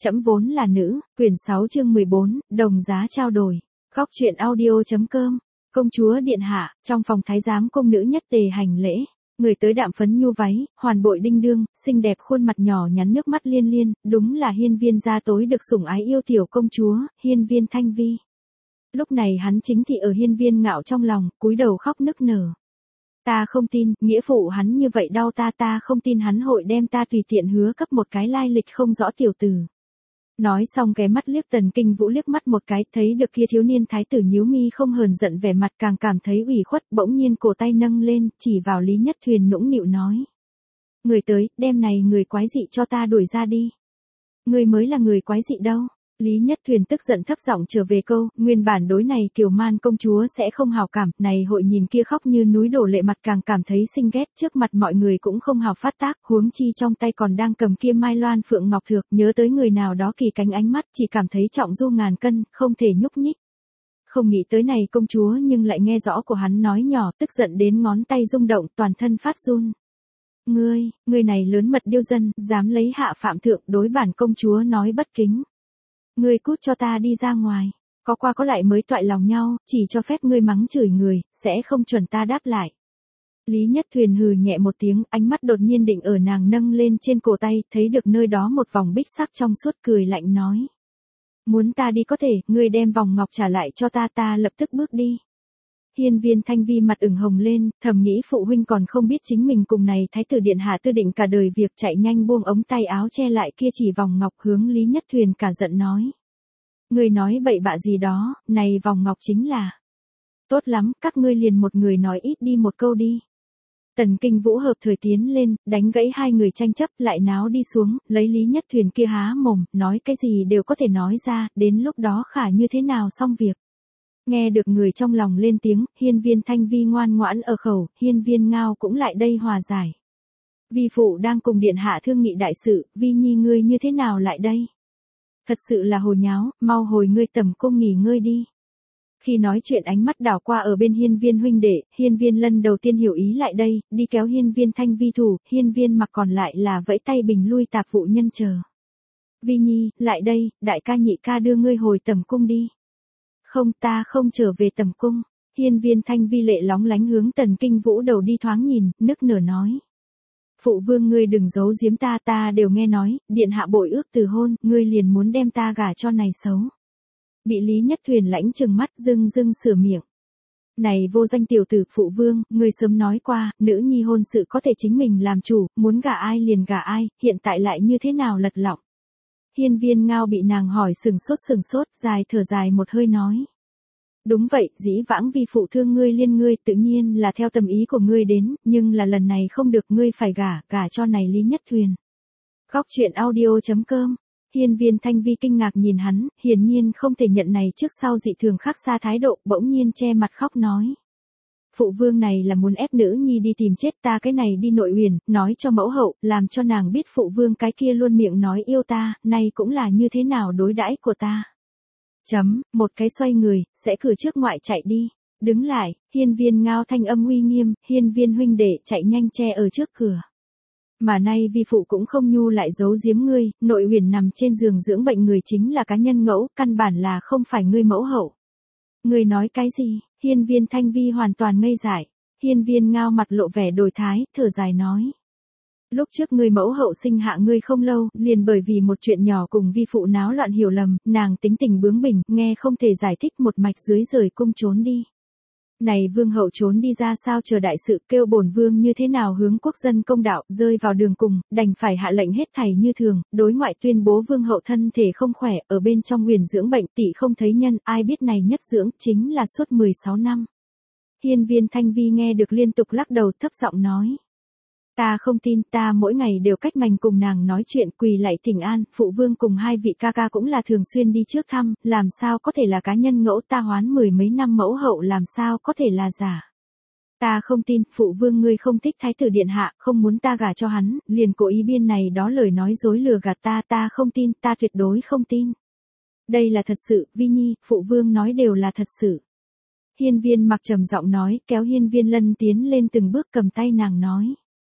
Trẫm vốn là nữ, quyển 6 chương 14, đồng giá trao đổi. Góc truyện audio.com. Công chúa điện hạ, trong phòng thái giám công nữ nhất tề hành lễ. Người tới đạm phấn nhu váy, hoàn bội đinh đương, xinh đẹp khuôn mặt nhỏ nhắn nước mắt liên liên, đúng là hiên viên gia tối được sủng ái yêu tiểu công chúa, hiên viên Thanh Vi. Lúc này hắn chính thị ở hiên viên Ngạo trong lòng, cúi đầu khóc nức nở. Ta không tin, nghĩa phụ hắn như vậy đau ta không tin hắn hội đem ta tùy tiện hứa cấp một cái lai lịch không rõ tiểu tử. Nói xong ghé mắt liếc Tần Kinh Vũ liếc mắt một cái, thấy được kia thiếu niên thái tử nhíu mi không hờn giận vẻ mặt càng cảm thấy ủy khuất, bỗng nhiên cổ tay nâng lên, chỉ vào Lý Nhất Thuyền nũng nịu nói. Người tới, đem này người quái dị cho ta đuổi ra đi. Người mới là người quái dị đâu. Lý Nhất Thuyền tức giận thấp giọng trở về câu, nguyên bản đối này Kiều Man công chúa sẽ không hảo cảm, này hội nhìn kia khóc như núi đổ lệ mặt càng cảm thấy xinh ghét, trước mặt mọi người cũng không hào phát tác, huống chi trong tay còn đang cầm kia Mai Loan Phượng Ngọc Thược, nhớ tới người nào đó kỳ cánh ánh mắt, chỉ cảm thấy trọng du ngàn cân, không thể nhúc nhích. Không nghĩ tới này công chúa nhưng lại nghe rõ của hắn nói nhỏ, tức giận đến ngón tay rung động, toàn thân phát run. Ngươi này lớn mật điêu dân, dám lấy hạ phạm thượng đối bản công chúa nói bất kính. Ngươi cút cho ta đi ra ngoài, có qua có lại mới toại lòng nhau, chỉ cho phép ngươi mắng chửi người, sẽ không chuẩn ta đáp lại. Lý Nhất Thuyền hừ nhẹ một tiếng, ánh mắt đột nhiên định ở nàng nâng lên trên cổ tay, thấy được nơi đó một vòng bích sắc trong suốt cười lạnh nói. Muốn ta đi có thể, ngươi đem vòng ngọc trả lại cho ta lập tức bước đi. Hiên viên Thanh Vi mặt ửng hồng lên, thầm nghĩ phụ huynh còn không biết chính mình cùng này thái tử điện hạ tư định cả đời việc chạy nhanh buông ống tay áo che lại kia chỉ vòng ngọc hướng Lý Nhất Thuyền cả giận nói. Người nói bậy bạ gì đó, này vòng ngọc chính là. Tốt lắm, các ngươi liền một người nói ít đi một câu đi. Tần Kinh Vũ hợp thời tiến lên, đánh gãy hai người tranh chấp lại náo đi xuống, lấy Lý Nhất Thuyền kia há mồm, nói cái gì đều có thể nói ra, đến lúc đó khả như thế nào xong việc. Nghe được người trong lòng lên tiếng, hiên viên Thanh Vi ngoan ngoãn ở khẩu, hiên viên Ngao cũng lại đây hòa giải. Vi phụ đang cùng điện hạ thương nghị đại sự, Vi nhi ngươi như thế nào lại đây? Thật sự là hồ nháo, mau hồi ngươi tầm cung nghỉ ngơi đi. Khi nói chuyện ánh mắt đảo qua ở bên hiên viên huynh đệ, hiên viên Lân đầu tiên hiểu ý lại đây, đi kéo hiên viên Thanh Vi thủ, hiên viên Mặc còn lại là vẫy tay bình lui tạp vụ nhân chờ. Vi nhi, lại đây, đại ca nhị ca đưa ngươi hồi tầm cung đi. Không, ta không trở về tầm cung. Hiên viên Thanh Vi lệ lóng lánh hướng Tần Kinh Vũ đầu đi thoáng nhìn, nức nở nói. Phụ vương ngươi đừng giấu giếm ta đều nghe nói, điện hạ bội ước từ hôn, ngươi liền muốn đem ta gả cho này xấu. Bị Lý Nhất Thuyền lãnh trừng mắt dưng sửa miệng. Này vô danh tiểu tử phụ vương, ngươi sớm nói qua, nữ nhi hôn sự có thể chính mình làm chủ, muốn gả ai liền gả ai, hiện tại lại như thế nào lật lọng. Hiên viên Ngao bị nàng hỏi sừng sốt, dài thở dài một hơi nói. Đúng vậy, dĩ vãng vi phụ thương ngươi liên ngươi tự nhiên là theo tâm ý của ngươi đến, nhưng là lần này không được ngươi phải gả cho này Lý Nhất Thuyền. Góc truyện audio.com. Hiên viên Thanh Vi kinh ngạc nhìn hắn, hiển nhiên không thể nhận này trước sau dị thường khác xa thái độ, bỗng nhiên che mặt khóc nói. Phụ vương này là muốn ép nữ nhi đi tìm chết ta cái này đi nội uyển, nói cho mẫu hậu, làm cho nàng biết phụ vương cái kia luôn miệng nói yêu ta, nay cũng là như thế nào đối đãi của ta. Một cái xoay người, sẽ cửa trước ngoại chạy đi. Đứng lại, hiên viên Ngao thanh âm uy nghiêm, hiên viên huynh đệ chạy nhanh che ở trước cửa. Mà nay vi phụ cũng không nhu lại giấu giếm ngươi, nội uyển nằm trên giường dưỡng bệnh người chính là cá nhân ngẫu, căn bản là không phải ngươi mẫu hậu. Ngươi nói cái gì? Hiên viên Thanh Vi hoàn toàn ngây dại. Hiên viên Ngao mặt lộ vẻ đổi thái, thở dài nói. Lúc trước ngươi mẫu hậu sinh hạ ngươi không lâu, liền bởi vì một chuyện nhỏ cùng vi phụ náo loạn hiểu lầm, nàng tính tình bướng bỉnh, nghe không thể giải thích một mạch dưới rời cung trốn đi. Này vương hậu trốn đi ra sao chờ đại sự kêu bổn vương như thế nào hướng quốc dân công đạo, rơi vào đường cùng, đành phải hạ lệnh hết thảy như thường, đối ngoại tuyên bố vương hậu thân thể không khỏe, ở bên trong huyền dưỡng bệnh tỷ không thấy nhân, ai biết này nhất dưỡng, chính là suốt 16 năm. Hiên viên Thanh Vi nghe được liên tục lắc đầu thấp giọng nói. Ta không tin, ta mỗi ngày đều cách mành cùng nàng nói chuyện quỳ lạy thỉnh an, phụ vương cùng hai vị ca ca cũng là thường xuyên đi trước thăm, làm sao có thể là cá nhân ngẫu ta hoán 10 mấy năm mẫu hậu làm sao có thể là giả. Ta không tin, phụ vương ngươi không thích thái tử điện hạ, không muốn ta gả cho hắn, liền cố ý biên này đó lời nói dối lừa gạt ta không tin, ta tuyệt đối không tin. Đây là thật sự, Vi nhi, phụ vương nói đều là thật sự. Hiên viên Mặc trầm giọng nói, kéo hiên viên Lân tiến lên từng bước cầm tay nàng nói.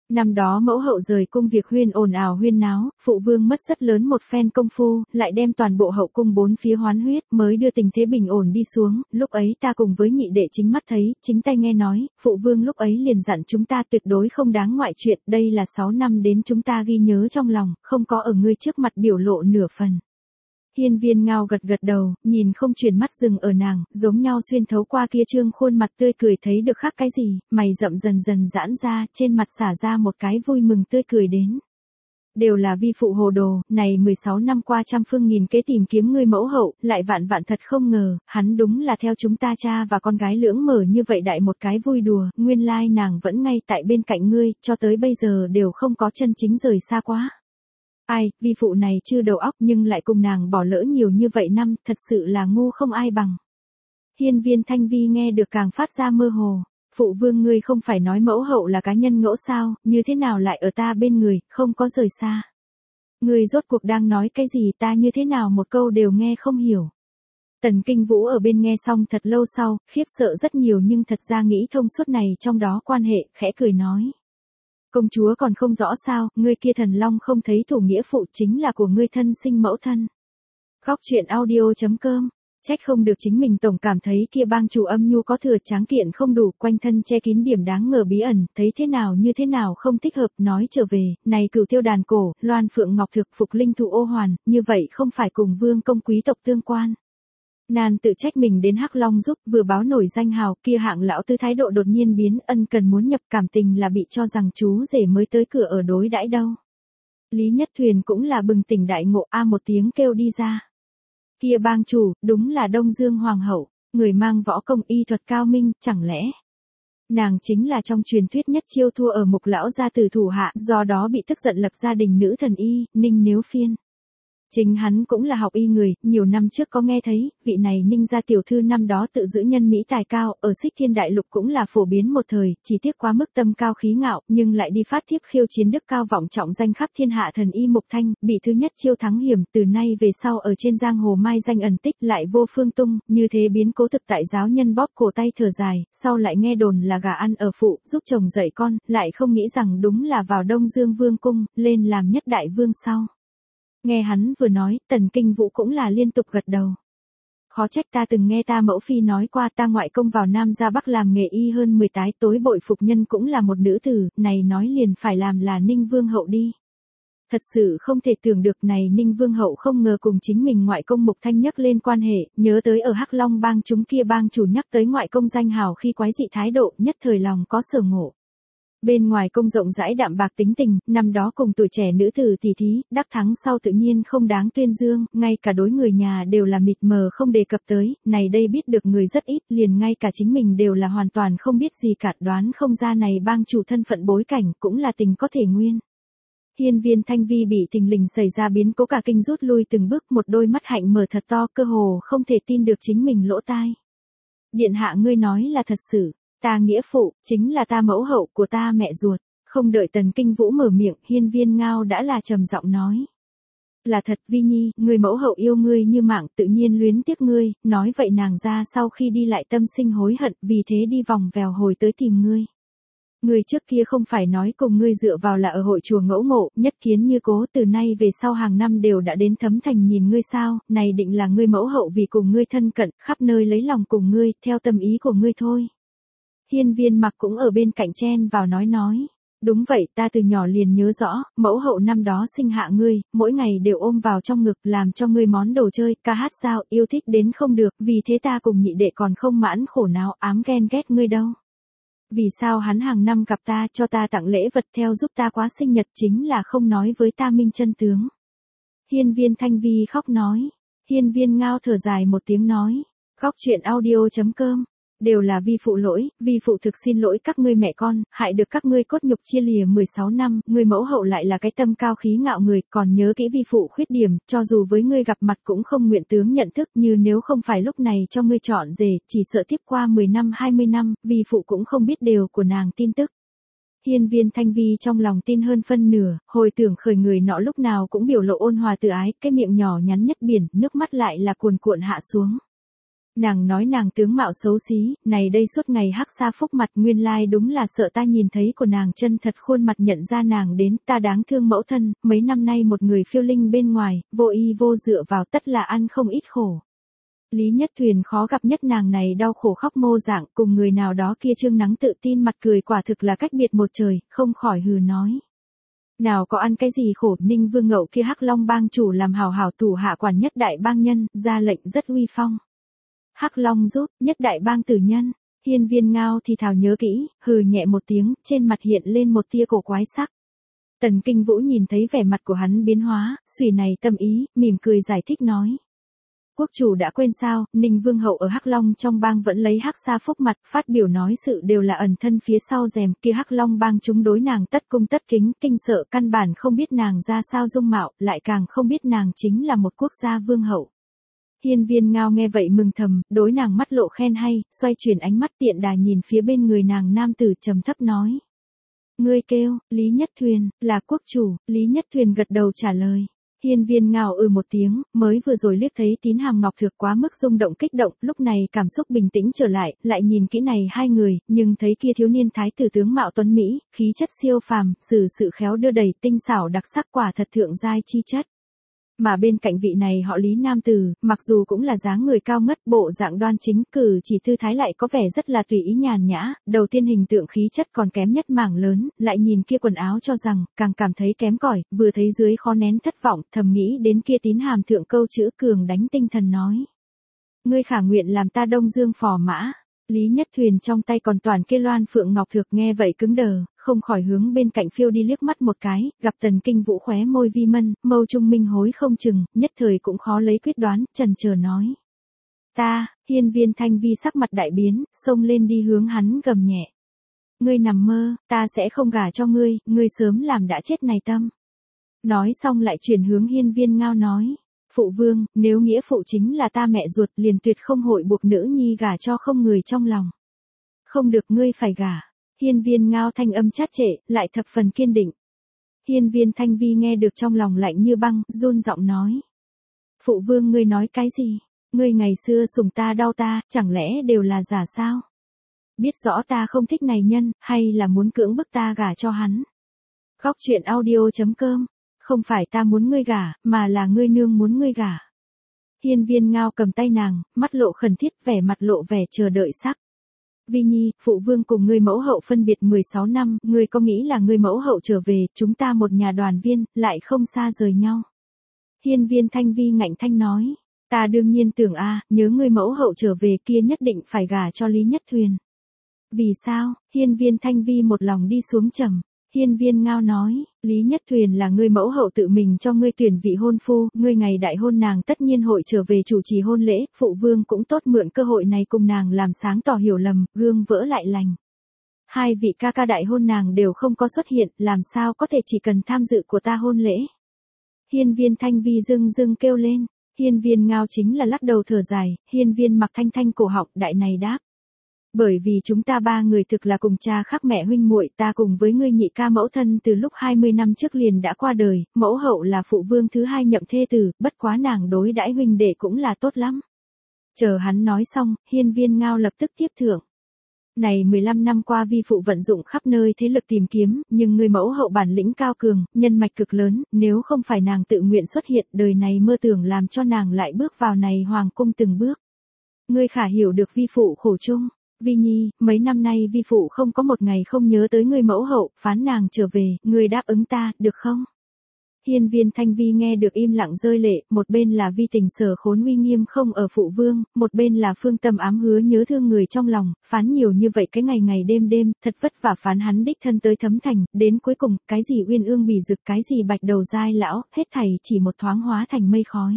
Năm đó mẫu hậu rời cung việc huyên ồn ào huyên náo, phụ vương mất rất lớn một phen công phu, lại đem toàn bộ hậu cung bốn phía hoán huyết mới đưa tình thế bình ổn đi xuống, lúc ấy ta cùng với nhị đệ chính mắt thấy, chính tay nghe nói, phụ vương lúc ấy liền dặn chúng ta tuyệt đối không đáng ngoại chuyện, đây là 6 năm đến chúng ta ghi nhớ trong lòng, không có ở ngươi trước mặt biểu lộ nửa phần. Hiên Viên Ngao gật gật đầu, nhìn không chuyển mắt dừng ở nàng, giống nhau xuyên thấu qua kia trương khuôn mặt tươi cười thấy được khác cái gì, mày rậm dần dần giãn ra, trên mặt xả ra một cái vui mừng tươi cười đến. Đều là vi phụ hồ đồ, này 16 năm qua trăm phương nghìn kế tìm kiếm ngươi mẫu hậu, lại vạn vạn thật không ngờ, hắn đúng là theo chúng ta cha và con gái lưỡng mở như vậy đại một cái vui đùa, nguyên lai nàng vẫn ngay tại bên cạnh ngươi, cho tới bây giờ đều không có chân chính rời xa quá. Ai, vi phụ này chưa đầu óc nhưng lại cùng nàng bỏ lỡ nhiều như vậy năm, thật sự là ngu không ai bằng. Hiên Viên Thanh Vi nghe được càng phát ra mơ hồ, phụ vương ngươi không phải nói mẫu hậu là cá nhân ngẫu sao, như thế nào lại ở ta bên người, không có rời xa. Ngươi rốt cuộc đang nói cái gì ta như thế nào một câu đều nghe không hiểu. Tần Kinh Vũ ở bên nghe xong thật lâu sau, khiếp sợ rất nhiều nhưng thật ra nghĩ thông suốt này trong đó quan hệ, khẽ cười nói. Công chúa còn không rõ sao, ngươi kia thần long không thấy thủ nghĩa phụ chính là của ngươi thân sinh mẫu thân. Góc truyện audio.com, trách không được chính mình tổng cảm thấy kia bang chủ âm nhu có thừa tráng kiện không đủ, quanh thân che kín điểm đáng ngờ bí ẩn, thấy thế nào như thế nào không thích hợp, nói trở về, này Cửu Tiêu đàn cổ, Loan Phượng Ngọc Thực Phục Linh Thụ Ô Hoàn, như vậy không phải cùng vương công quý tộc tương quan. Nàng tự trách mình đến Hắc Long giúp vừa báo nổi danh hào kia hạng lão tư thái độ đột nhiên biến ân cần muốn nhập cảm tình là bị cho rằng chú rể mới tới cửa ở đối đãi đâu. Lý Nhất Thuyền cũng là bừng tỉnh đại ngộ a một tiếng kêu đi ra. Kia bang chủ, đúng là Đông Dương Hoàng hậu, người mang võ công y thuật cao minh, chẳng lẽ. Nàng chính là trong truyền thuyết nhất chiêu thua ở mục lão gia tử thủ hạ, do đó bị tức giận lập gia đình nữ thần y, Ninh Nếu Phiên. Chính hắn cũng là học y người, nhiều năm trước có nghe thấy, vị này Ninh gia tiểu thư năm đó tự giữ nhân mỹ tài cao, ở Xích Thiên Đại Lục cũng là phổ biến một thời, chỉ tiếc quá mức tâm cao khí ngạo, nhưng lại đi phát thiếp khiêu chiến đức cao vọng trọng danh khắp thiên hạ thần y Mục Thanh, bị thứ nhất chiêu thắng hiểm, từ nay về sau ở trên giang hồ mai danh ẩn tích lại vô phương tung, như thế biến cố thực tại giáo nhân bóp cổ tay thở dài, sau lại nghe đồn là gà ăn ở phụ, giúp chồng dạy con, lại không nghĩ rằng đúng là vào Đông Dương Vương cung, lên làm nhất đại vương sau. Nghe hắn vừa nói, Tần Kinh Vũ cũng là liên tục gật đầu. Khó trách ta từng nghe ta mẫu phi nói qua ta ngoại công vào Nam ra Bắc làm nghề y hơn 10 tái tối bội phục nhân cũng là một nữ tử, này nói liền phải làm là Ninh Vương hậu đi. Thật sự không thể tưởng được này Ninh Vương hậu không ngờ cùng chính mình ngoại công Mục Thanh nhắc lên quan hệ, nhớ tới ở Hắc Long bang chúng kia bang chủ nhắc tới ngoại công danh hào khi quái dị thái độ nhất thời lòng có sở ngộ. Bên ngoài công rộng rãi đạm bạc tính tình, năm đó cùng tuổi trẻ nữ tử tỷ thí, đắc thắng sau tự nhiên không đáng tuyên dương, ngay cả đối người nhà đều là mịt mờ không đề cập tới, này đây biết được người rất ít, liền ngay cả chính mình đều là hoàn toàn không biết gì cả, đoán không ra này bang chủ thân phận bối cảnh, cũng là tình có thể nguyên. Hiên Viên Thanh Vi bị thình lình xảy ra biến cố cả kinh rút lui từng bước, một đôi mắt hạnh mở thật to, cơ hồ không thể tin được chính mình lỗ tai. Điện hạ ngươi nói là thật sự. Ta nghĩa phụ, chính là ta mẫu hậu của ta mẹ ruột, không đợi Tần Kinh Vũ mở miệng, Hiên Viên Ngao đã là trầm giọng nói. Là thật Vi Nhi, người mẫu hậu yêu ngươi như mạng tự nhiên luyến tiếc ngươi, nói vậy nàng ra sau khi đi lại tâm sinh hối hận, vì thế đi vòng vèo hồi tới tìm ngươi. Ngươi trước kia không phải nói cùng ngươi dựa vào là ở hội chùa ngẫu ngộ, nhất kiến như cố từ nay về sau hàng năm đều đã đến Thấm Thành nhìn ngươi sao, này định là ngươi mẫu hậu vì cùng ngươi thân cận, khắp nơi lấy lòng cùng ngươi, theo tâm ý của ngươi thôi. Hiên Viên Mặc cũng ở bên cạnh chen vào nói. Đúng vậy, ta từ nhỏ liền nhớ rõ, mẫu hậu năm đó sinh hạ ngươi, mỗi ngày đều ôm vào trong ngực làm cho ngươi món đồ chơi, ca hát sao, yêu thích đến không được, vì thế ta cùng nhị đệ còn không mãn khổ não ám ghen ghét ngươi đâu. Vì sao hắn hàng năm gặp ta cho ta tặng lễ vật theo giúp ta quá sinh nhật chính là không nói với ta minh chân tướng. Hiên Viên Thanh Vi khóc nói. Hiên Viên Ngao thở dài một tiếng nói. Góc truyện audio.com. Đều là vi phụ lỗi, vi phụ thực xin lỗi các ngươi mẹ con, hại được các ngươi cốt nhục chia lìa 16 năm, ngươi mẫu hậu lại là cái tâm cao khí ngạo người, còn nhớ kỹ vi phụ khuyết điểm, cho dù với ngươi gặp mặt cũng không nguyện tướng nhận thức, như nếu không phải lúc này cho ngươi chọn rể, chỉ sợ tiếp qua 10 năm 20 năm, vi phụ cũng không biết đều của nàng tin tức. Hiên Viên Thanh Vi trong lòng tin hơn phân nửa, hồi tưởng khởi người nọ lúc nào cũng biểu lộ ôn hòa từ ái, cái miệng nhỏ nhắn nhất biển, nước mắt lại là cuồn cuộn hạ xuống. Nàng nói nàng tướng mạo xấu xí, này đây suốt ngày hắc xa phúc mặt, nguyên lai đúng là sợ ta nhìn thấy của nàng chân thật khuôn mặt nhận ra nàng đến, ta đáng thương mẫu thân, mấy năm nay một người phiêu linh bên ngoài, vô y vô dựa vào tất là ăn không ít khổ. Lý Nhất Thuyền khó gặp nhất nàng này đau khổ khóc mô dạng, cùng người nào đó kia trương nắng tự tin mặt cười quả thực là cách biệt một trời, không khỏi hừ nói. Nào có ăn cái gì khổ, Ninh Vương Ngậu kia Hắc Long bang chủ làm hảo hảo thủ hạ quản nhất đại bang nhân, ra lệnh rất uy phong. Hắc Long giúp, nhất đại bang tử nhân, Hiên Viên Ngao thì thào nhớ kỹ, hừ nhẹ một tiếng, trên mặt hiện lên một tia cổ quái sắc. Tần Kinh Vũ nhìn thấy vẻ mặt của hắn biến hóa, suy này tâm ý, mỉm cười giải thích nói. Quốc chủ đã quên sao, Ninh Vương Hậu ở Hắc Long trong bang vẫn lấy Hắc Sa phúc mặt, phát biểu nói sự đều là ẩn thân phía sau rèm, kia Hắc Long bang chúng đối nàng tất cung tất kính, kinh sợ căn bản không biết nàng ra sao dung mạo, lại càng không biết nàng chính là một quốc gia vương hậu. Hiên Viên Ngao nghe vậy mừng thầm, đối nàng mắt lộ khen hay, xoay chuyển ánh mắt tiện đà nhìn phía bên người nàng nam tử trầm thấp nói. Ngươi kêu, Lý Nhất Thuyền, là quốc chủ, Lý Nhất Thuyền gật đầu trả lời. Hiên Viên Ngao một tiếng, mới vừa rồi liếc thấy Tín Hàm Ngọc Thược quá mức rung động kích động, lúc này cảm xúc bình tĩnh trở lại, lại nhìn kỹ này hai người, nhưng thấy kia thiếu niên thái tử tướng mạo tuấn mỹ, khí chất siêu phàm, sự khéo đưa đẩy tinh xảo đặc sắc quả thật thượng giai chi chất. Mà bên cạnh vị này họ Lý nam tử, mặc dù cũng là dáng người cao ngất, bộ dạng đoan chính, cử chỉ tư thái lại có vẻ rất là tùy ý nhàn nhã, đầu tiên hình tượng khí chất còn kém nhất mảng lớn, lại nhìn kia quần áo cho rằng, càng cảm thấy kém cỏi, vừa thấy dưới khó nén thất vọng, thầm nghĩ đến kia Tín Hàm thượng câu chữ cường đánh tinh thần nói. Ngươi khả nguyện làm ta Đông Dương phò mã. Lý Nhất Thuyền trong tay còn toàn kia loan phượng ngọc thược nghe vậy cứng đờ, không khỏi hướng bên cạnh phiêu đi liếc mắt một cái, gặp Tần Kinh Vũ khóe môi vi mân, mâu trung minh hối không chừng, nhất thời cũng khó lấy quyết đoán, chần chờ nói. Ta, Hiên Viên Thanh Vi sắc mặt đại biến, xông lên đi hướng hắn gầm nhẹ. Ngươi nằm mơ, ta sẽ không gả cho ngươi, ngươi sớm làm đã chết này tâm. Nói xong lại chuyển hướng Hiên Viên Ngao nói. Phụ vương, nếu nghĩa phụ chính là ta mẹ ruột liền tuyệt không hội buộc nữ nhi gả cho không người trong lòng. Không được ngươi phải gả. Hiên Viên Ngao thanh âm chát trệ, lại thập phần kiên định. Hiên Viên Thanh Vi nghe được trong lòng lạnh như băng, run giọng nói. Phụ vương ngươi nói cái gì? Ngươi ngày xưa sủng ta đau ta, chẳng lẽ đều là giả sao? Biết rõ ta không thích này nhân, hay là muốn cưỡng bức ta gả cho hắn? Góc truyện audio.com. Không phải ta muốn ngươi gả, mà là ngươi nương muốn ngươi gả. Hiên Viên Ngao cầm tay nàng, mắt lộ khẩn thiết, vẻ mặt lộ vẻ chờ đợi sắc. Vi Nhi, phụ vương cùng ngươi mẫu hậu phân biệt 16 năm, ngươi có nghĩ là ngươi mẫu hậu trở về, chúng ta một nhà đoàn viên, lại không xa rời nhau. Hiên Viên Thanh Vi ngạnh thanh nói, ta đương nhiên tưởng nhớ ngươi mẫu hậu trở về kia nhất định phải gả cho Lý Nhất Thuyền. Vì sao? Hiên Viên Thanh Vi một lòng đi xuống trầm. Hiên Viên Ngao nói, Lý Nhất Thuyền là ngươi mẫu hậu tự mình cho ngươi tuyển vị hôn phu, ngươi ngày đại hôn nàng tất nhiên hội trở về chủ trì hôn lễ, phụ vương cũng tốt mượn cơ hội này cùng nàng làm sáng tỏ hiểu lầm, gương vỡ lại lành. Hai vị ca ca đại hôn nàng đều không có xuất hiện, làm sao có thể chỉ cần tham dự của ta hôn lễ. Hiên Viên Thanh Vi dưng kêu lên, Hiên Viên Ngao chính là lắc đầu thở dài, Hiên Viên Mặc Thanh Thanh cổ họng đại này đáp. Bởi vì chúng ta ba người thực là cùng cha khác mẹ huynh muội, ta cùng với ngươi nhị ca mẫu thân từ lúc 20 năm trước liền đã qua đời, mẫu hậu là phụ vương thứ hai nhậm thê tử, bất quá nàng đối đãi huynh đệ cũng là tốt lắm. Chờ hắn nói xong, Hiên Viên Ngao lập tức tiếp thưởng. Này 15 năm qua vi phụ vận dụng khắp nơi thế lực tìm kiếm, nhưng người mẫu hậu bản lĩnh cao cường, nhân mạch cực lớn, nếu không phải nàng tự nguyện xuất hiện, đời này mơ tưởng làm cho nàng lại bước vào này hoàng cung từng bước. Ngươi khả hiểu được vi phụ khổ chung. Vi Nhi, mấy năm nay vi phụ không có một ngày không nhớ tới người mẫu hậu, phán nàng trở về, ngươi đáp ứng ta, được không? Hiên Viên Thanh Vi nghe được im lặng rơi lệ, một bên là vi tình sở khốn uy nghiêm không ở phụ vương, một bên là phương tâm ám hứa nhớ thương người trong lòng, phán nhiều như vậy cái ngày đêm, thật vất vả phán hắn đích thân tới thấm thành, đến cuối cùng, cái gì uyên ương bỉ dực, cái gì bạch đầu dai lão, hết thảy chỉ một thoáng hóa thành mây khói.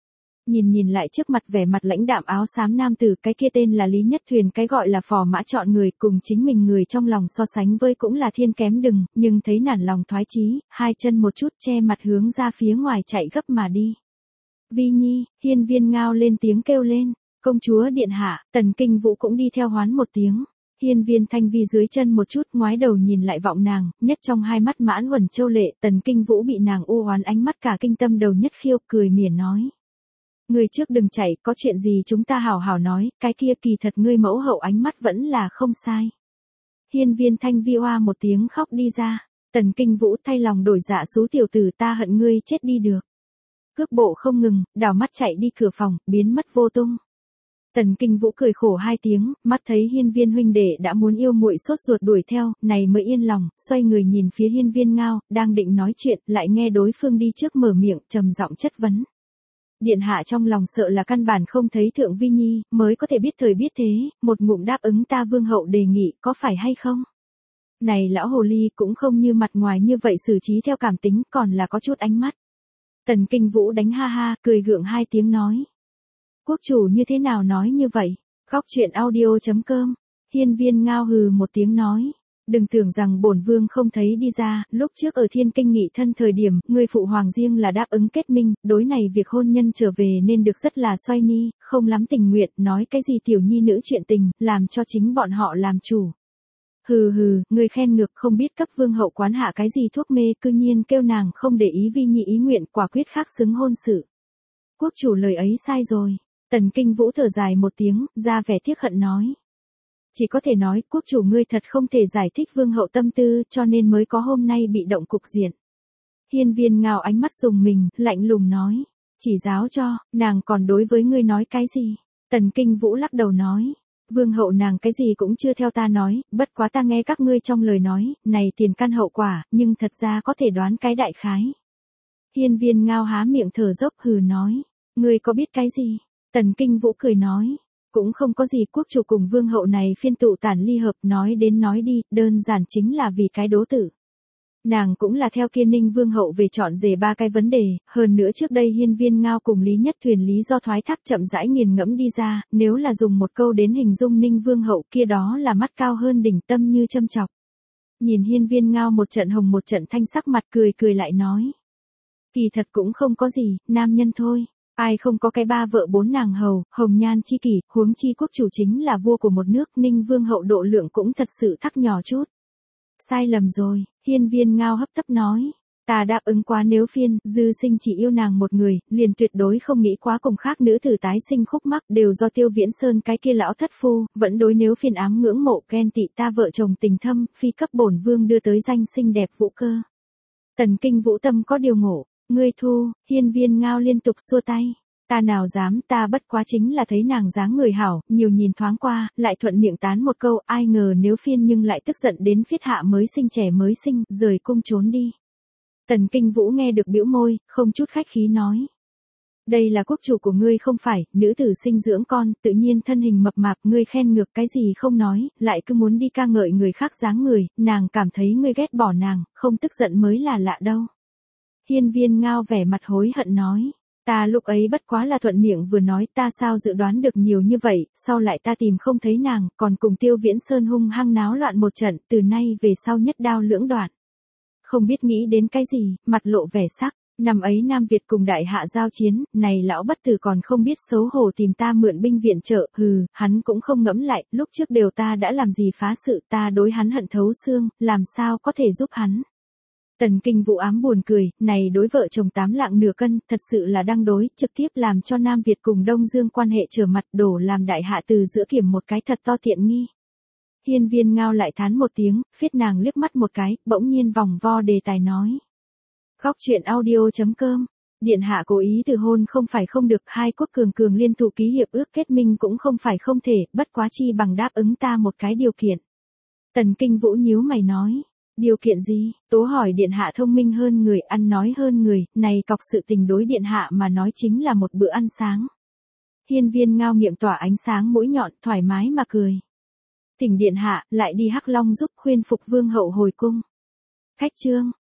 Nhìn lại trước mặt vẻ mặt lãnh đạm áo xám nam tử, cái kia tên là Lý Nhất Thuyền, cái gọi là phò mã chọn người, cùng chính mình người trong lòng so sánh với cũng là thiên kém đừng, nhưng thấy nản lòng thoái chí, hai chân một chút che mặt hướng ra phía ngoài chạy gấp mà đi. Vi Nhi, Hiên Viên Ngao lên tiếng kêu lên, công chúa điện hạ, Tần Kinh Vũ cũng đi theo hoán một tiếng. Hiên Viên Thanh Vi dưới chân một chút ngoái đầu nhìn lại vọng nàng, nhất trong hai mắt mãn uẩn châu lệ, Tần Kinh Vũ bị nàng u oán ánh mắt cả kinh tâm đầu nhất khiêu, cười mỉa nói. Ngươi trước đừng chạy, có chuyện gì chúng ta hảo hảo nói, cái kia kỳ thật ngươi mẫu hậu ánh mắt vẫn là không sai. Hiên Viên Thanh Vi oa một tiếng khóc đi ra. Tần Kinh Vũ thay lòng đổi dạ xú tiểu tử ta hận ngươi chết đi được. Cước bộ không ngừng, đảo mắt chạy đi cửa phòng, biến mất vô tung. Tần Kinh Vũ cười khổ hai tiếng, mắt thấy Hiên Viên huynh đệ đã muốn yêu muội sốt ruột đuổi theo, này mới yên lòng, xoay người nhìn phía Hiên Viên Ngao, đang định nói chuyện, lại nghe đối phương đi trước mở miệng, trầm giọng chất vấn. Điện hạ trong lòng sợ là căn bản không thấy Thượng Vi Nhi, mới có thể biết thời biết thế, một ngụm đáp ứng ta vương hậu đề nghị, có phải hay không? Này lão hồ ly cũng không như mặt ngoài như vậy xử trí theo cảm tính, còn là có chút ánh mắt. Tần Kinh Vũ đánh ha ha, cười gượng hai tiếng nói. Quốc chủ như thế nào nói như vậy? Khóc chuyện audio.com. Hiên Viên Ngao hừ một tiếng nói. Đừng tưởng rằng bổn vương không thấy đi ra, lúc trước ở Thiên Kinh nghị thân thời điểm, người phụ hoàng riêng là đáp ứng kết minh, đối này việc hôn nhân trở về nên được rất là xoay ni, không lắm tình nguyện, nói cái gì tiểu nhi nữ chuyện tình, làm cho chính bọn họ làm chủ. Hừ hừ, người khen ngược không biết cấp vương hậu quán hạ cái gì thuốc mê, cư nhiên kêu nàng không để ý Vi Nhi ý nguyện, quả quyết khác xứng hôn sự. Quốc chủ lời ấy sai rồi. Tần Kinh Vũ thở dài một tiếng, ra vẻ tiếc hận nói. Chỉ có thể nói, quốc chủ ngươi thật không thể giải thích vương hậu tâm tư, cho nên mới có hôm nay bị động cục diện. Hiên Viên Ngao ánh mắt rùng mình, lạnh lùng nói. Chỉ giáo cho, nàng còn đối với ngươi nói cái gì? Tần Kinh Vũ lắc đầu nói. Vương hậu nàng cái gì cũng chưa theo ta nói, bất quá ta nghe các ngươi trong lời nói, này tiền căn hậu quả, nhưng thật ra có thể đoán cái đại khái. Hiên Viên Ngao há miệng thở dốc hừ nói. Ngươi có biết cái gì? Tần Kinh Vũ cười nói. Cũng không có gì, quốc chủ cùng vương hậu này phiên tụ tản ly hợp, nói đến nói đi, đơn giản chính là vì cái đố tử. Nàng cũng là theo Kiên Ninh vương hậu về chọn rể ba cái vấn đề, hơn nữa trước đây Hiên Viên Ngao cùng Lý Nhất Thuyền lý do thoái thác chậm rãi nghiền ngẫm đi ra, nếu là dùng một câu đến hình dung Ninh vương hậu kia đó là mắt cao hơn đỉnh, tâm như châm chọc. Nhìn Hiên Viên Ngao một trận hồng một trận thanh, sắc mặt cười cười lại nói. Kỳ thật cũng không có gì, nam nhân thôi. Ai không có cái ba vợ bốn nàng hầu, hồng nhan chi kỷ, huống chi quốc chủ chính là vua của một nước, Ninh vương hậu độ lượng cũng thật sự thắc nhỏ chút. Sai lầm rồi, Hiên Viên Ngao hấp tấp nói. Ta đáp ứng quá nếu phiên, dư sinh chỉ yêu nàng một người, liền tuyệt đối không nghĩ quá cùng khác nữ tử tái sinh khúc mắc, đều do Tiêu Viễn Sơn cái kia lão thất phu, vẫn đối nếu phiên ám ngưỡng mộ ghen tị ta vợ chồng tình thâm, phi cấp bổn vương đưa tới danh xinh đẹp Vũ Cơ. Tần Kinh Vũ tâm có điều ngộ. Ngươi thu, Hiên Viên Ngao liên tục xua tay. Ta nào dám, ta bất quá chính là thấy nàng dáng người hảo, nhiều nhìn thoáng qua, lại thuận miệng tán một câu, ai ngờ nếu phiên nhưng lại tức giận đến phiết hạ mới sinh trẻ mới sinh, rời cung trốn đi. Tần Kinh Vũ nghe được bĩu môi, không chút khách khí nói. Đây là quốc chủ của ngươi không phải, nữ tử sinh dưỡng con, tự nhiên thân hình mập mạp, ngươi khen ngược cái gì không nói, lại cứ muốn đi ca ngợi người khác dáng người, nàng cảm thấy ngươi ghét bỏ nàng, không tức giận mới là lạ đâu. Hiên Viên Ngao vẻ mặt hối hận nói. Ta lúc ấy bất quá là thuận miệng vừa nói, ta sao dự đoán được nhiều như vậy, sau lại ta tìm không thấy nàng, còn cùng Tiêu Viễn Sơn hung hăng náo loạn một trận, từ nay về sau nhất đao lưỡng đoạn. Không biết nghĩ đến cái gì, mặt lộ vẻ sắc, năm ấy Nam Việt cùng đại hạ giao chiến, này lão bất tử còn không biết xấu hổ tìm ta mượn binh viện trợ, hừ, hắn cũng không ngẫm lại, lúc trước đều ta đã làm gì phá sự, ta đối hắn hận thấu xương, làm sao có thể giúp hắn. Tần Kinh Vũ ám buồn cười, này đối vợ chồng 8 lạng nửa cân, thật sự là đang đối, trực tiếp làm cho Nam Việt cùng Đông Dương quan hệ trở mặt, đổ làm đại hạ từ giữa kiểm một cái thật to tiện nghi. Hiên Viên Ngao lại thán một tiếng, phiết nàng liếc mắt một cái, bỗng nhiên vòng vo đề tài nói. Khóc chuyện audio.com. Điện hạ cố ý từ hôn không phải không được, hai quốc cường cường liên thủ ký hiệp ước kết minh cũng không phải không thể, bất quá chi bằng đáp ứng ta một cái điều kiện. Tần Kinh Vũ nhíu mày nói. Điều kiện gì? Tố hỏi điện hạ thông minh hơn người, ăn nói hơn người, này cọc sự tình đối điện hạ mà nói chính là một bữa ăn sáng. Hiên Viên Ngao nghiệm tỏa ánh sáng mũi nhọn, thoải mái mà cười. Thỉnh điện hạ, lại đi Hắc Long giúp khuyên phục vương hậu hồi cung. Khách chương.